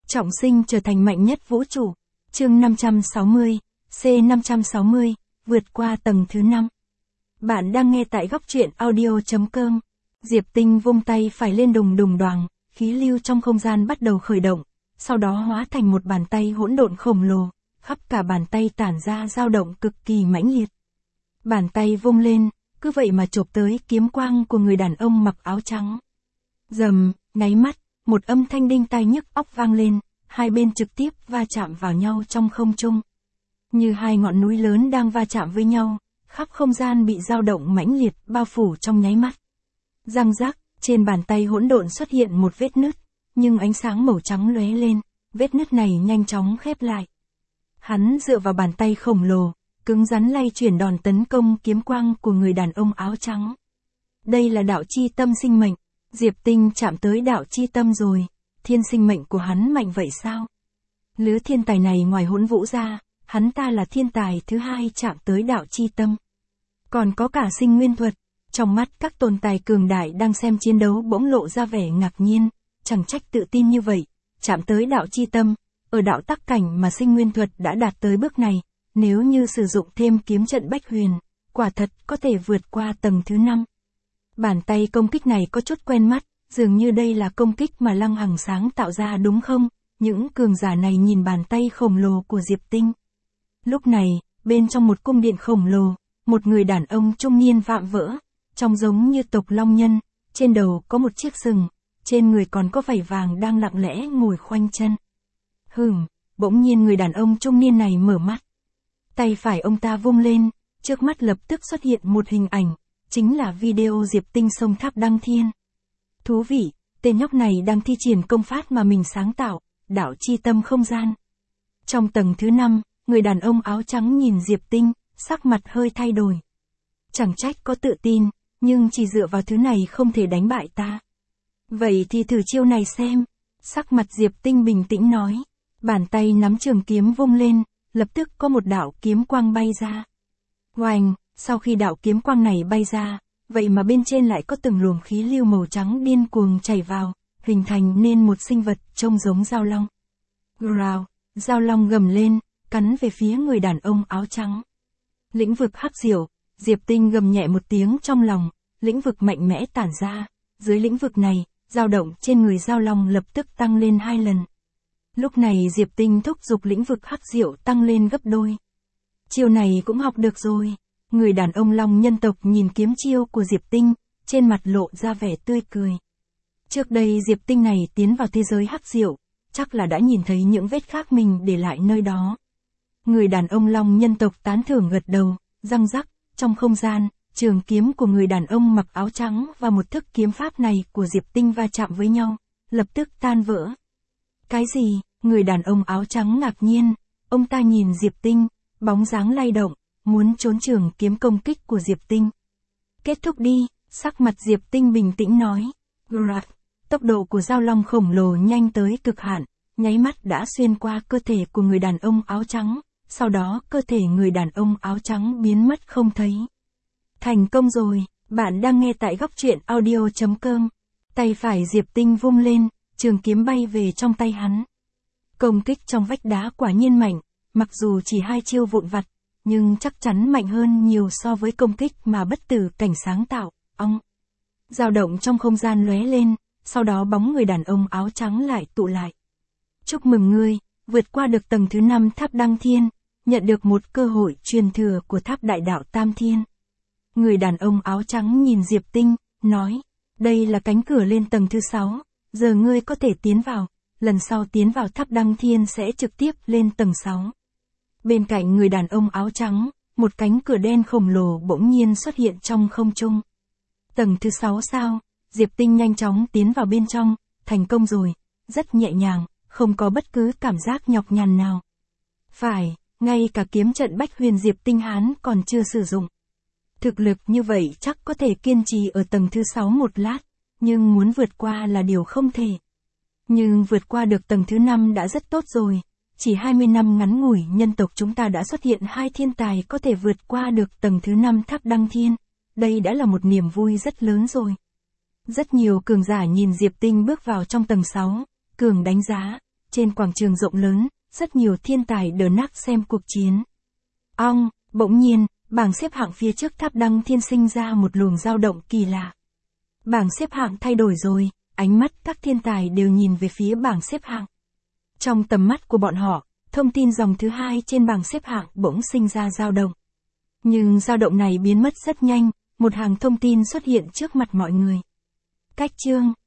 Trọng sinh trở thành mạnh nhất vũ trụ. Chương 560, C560, vượt qua tầng thứ 5. Bạn đang nghe tại góc truyện audio.com. Diệp Tinh vung tay phải lên đùng đùng đoàng, khí lưu trong không gian bắt đầu khởi động, sau đó hóa thành một bàn tay hỗn độn khổng lồ, khắp cả bàn tay tản ra dao động cực kỳ mãnh liệt. Bàn tay vung lên, cứ vậy mà chộp tới kiếm quang của người đàn ông mặc áo trắng. Rầm, nháy mắt, một âm thanh đinh tai nhức óc vang lên, hai bên trực tiếp va chạm vào nhau trong không trung. Như hai ngọn núi lớn đang va chạm với nhau, khắp không gian bị dao động mãnh liệt bao phủ trong nháy mắt. Răng rắc, trên bàn tay hỗn độn xuất hiện một vết nứt, nhưng ánh sáng màu trắng lóe lên, vết nứt này nhanh chóng khép lại. Hắn dựa vào bàn tay khổng lồ, cứng rắn lay chuyển đòn tấn công kiếm quang của người đàn ông áo trắng. Đây là đạo chi tâm sinh mệnh, Diệp Tinh chạm tới đạo chi tâm rồi, thiên sinh mệnh của hắn mạnh vậy sao? Lứa thiên tài này ngoài Hỗn Vũ ra, hắn ta là thiên tài thứ hai chạm tới đạo chi tâm. Còn có cả sinh nguyên thuật, trong mắt các tồn tại cường đại đang xem chiến đấu bỗng lộ ra vẻ ngạc nhiên, chẳng trách tự tin như vậy, chạm tới đạo chi tâm, ở đạo tắc cảnh mà sinh nguyên thuật đã đạt tới bước này, nếu như sử dụng thêm kiếm trận bách huyền, quả thật có thể vượt qua tầng thứ 5. Bàn tay công kích này có chút quen mắt, dường như đây là công kích mà Lăng Hằng sáng tạo ra đúng không? Những cường giả này nhìn bàn tay khổng lồ của Diệp Tinh. Lúc này, bên trong một cung điện khổng lồ, một người đàn ông trung niên vạm vỡ, trông giống như tộc Long Nhân, trên đầu có một chiếc sừng, trên người còn có vảy vàng đang lặng lẽ ngồi khoanh chân. Bỗng nhiên người đàn ông trung niên này mở mắt. Tay phải ông ta vung lên, trước mắt lập tức xuất hiện một hình ảnh, chính là video Diệp Tinh xông tháp Đăng Thiên. Thú vị, tên nhóc này đang thi triển công pháp mà mình sáng tạo, đạo chi tâm không gian. Trong tầng thứ 5, người đàn ông áo trắng nhìn Diệp Tinh, sắc mặt hơi thay đổi. Chẳng trách có tự tin, nhưng chỉ dựa vào thứ này không thể đánh bại ta. Vậy thì thử chiêu này xem. Sắc mặt Diệp Tinh bình tĩnh nói. Bàn tay nắm trường kiếm vung lên, lập tức có một đạo kiếm quang bay ra. Oanh, sau khi đạo kiếm quang này bay ra, vậy mà bên trên lại có từng luồng khí lưu màu trắng điên cuồng chảy vào, hình thành nên một sinh vật trông giống dao long. Growl, dao long gầm lên, cắn về phía người đàn ông áo trắng. Lĩnh vực hắc diệu, Diệp Tinh gầm nhẹ một tiếng trong lòng, lĩnh vực mạnh mẽ tản ra, dưới lĩnh vực này, dao động trên người dao long lập tức tăng lên 2 lần. Lúc này Diệp Tinh thúc giục lĩnh vực hắc diệu tăng lên gấp đôi. Chiêu này cũng học được rồi. Người đàn ông Long nhân tộc nhìn kiếm chiêu của Diệp Tinh, trên mặt lộ ra vẻ tươi cười. Trước đây Diệp Tinh này tiến vào thế giới hắc diệu, chắc là đã nhìn thấy những vết khác mình để lại nơi đó. Người đàn ông Long nhân tộc tán thưởng gật đầu, răng rắc, trong không gian, trường kiếm của người đàn ông mặc áo trắng và một thức kiếm pháp này của Diệp Tinh va chạm với nhau, lập tức tan vỡ. Cái gì? Người đàn ông áo trắng ngạc nhiên, ông ta nhìn Diệp Tinh, bóng dáng lay động, muốn trốn trường kiếm công kích của Diệp Tinh. Kết thúc đi, sắc mặt Diệp Tinh bình tĩnh nói. Graf, tốc độ của dao long khổng lồ nhanh tới cực hạn, nháy mắt đã xuyên qua cơ thể của người đàn ông áo trắng, sau đó cơ thể người đàn ông áo trắng biến mất không thấy. Thành công rồi, bạn đang nghe tại góc truyện audio.com. Tay phải Diệp Tinh vung lên, trường kiếm bay về trong tay hắn. Công kích trong vách đá quả nhiên mạnh, mặc dù chỉ 2 chiêu vụn vặt, nhưng chắc chắn mạnh hơn nhiều so với công kích mà bất tử cảnh sáng tạo. Dao động trong không gian lóe lên, sau đó bóng người đàn ông áo trắng lại tụ lại. Chúc mừng ngươi, vượt qua được tầng thứ 5 tháp Đăng Thiên, nhận được một cơ hội truyền thừa của tháp đại đạo Tam Thiên. Người đàn ông áo trắng nhìn Diệp Tinh, nói, đây là cánh cửa lên tầng thứ 6, giờ ngươi có thể tiến vào, lần sau tiến vào tháp Đăng Thiên sẽ trực tiếp lên tầng 6. Bên cạnh người đàn ông áo trắng, một cánh cửa đen khổng lồ bỗng nhiên xuất hiện trong không trung. Tầng thứ 6 sao? Diệp Tinh nhanh chóng tiến vào bên trong, thành công rồi, rất nhẹ nhàng, không có bất cứ cảm giác nhọc nhằn nào. Phải, ngay cả kiếm trận bách huyền Diệp Tinh hắn còn chưa sử dụng. Thực lực như vậy chắc có thể kiên trì ở tầng thứ 6 một lát, nhưng muốn vượt qua là điều không thể. Nhưng vượt qua được tầng thứ 5 đã rất tốt rồi. Chỉ 20 năm ngắn ngủi nhân tộc chúng ta đã xuất hiện 2 thiên tài có thể vượt qua được tầng thứ 5 tháp Đăng Thiên. Đây đã là một niềm vui rất lớn rồi. Rất nhiều cường giả nhìn Diệp Tinh bước vào trong tầng 6, cường đánh giá, trên quảng trường rộng lớn, rất nhiều thiên tài đờ nắc xem cuộc chiến. Bỗng nhiên, bảng xếp hạng phía trước tháp Đăng Thiên sinh ra một luồng dao động kỳ lạ. Bảng xếp hạng thay đổi rồi, ánh mắt các thiên tài đều nhìn về phía bảng xếp hạng. Trong tầm mắt của bọn họ, thông tin dòng thứ hai trên bảng xếp hạng bỗng sinh ra dao động. Nhưng dao động này biến mất rất nhanh, một hàng thông tin xuất hiện trước mặt mọi người. Cách chương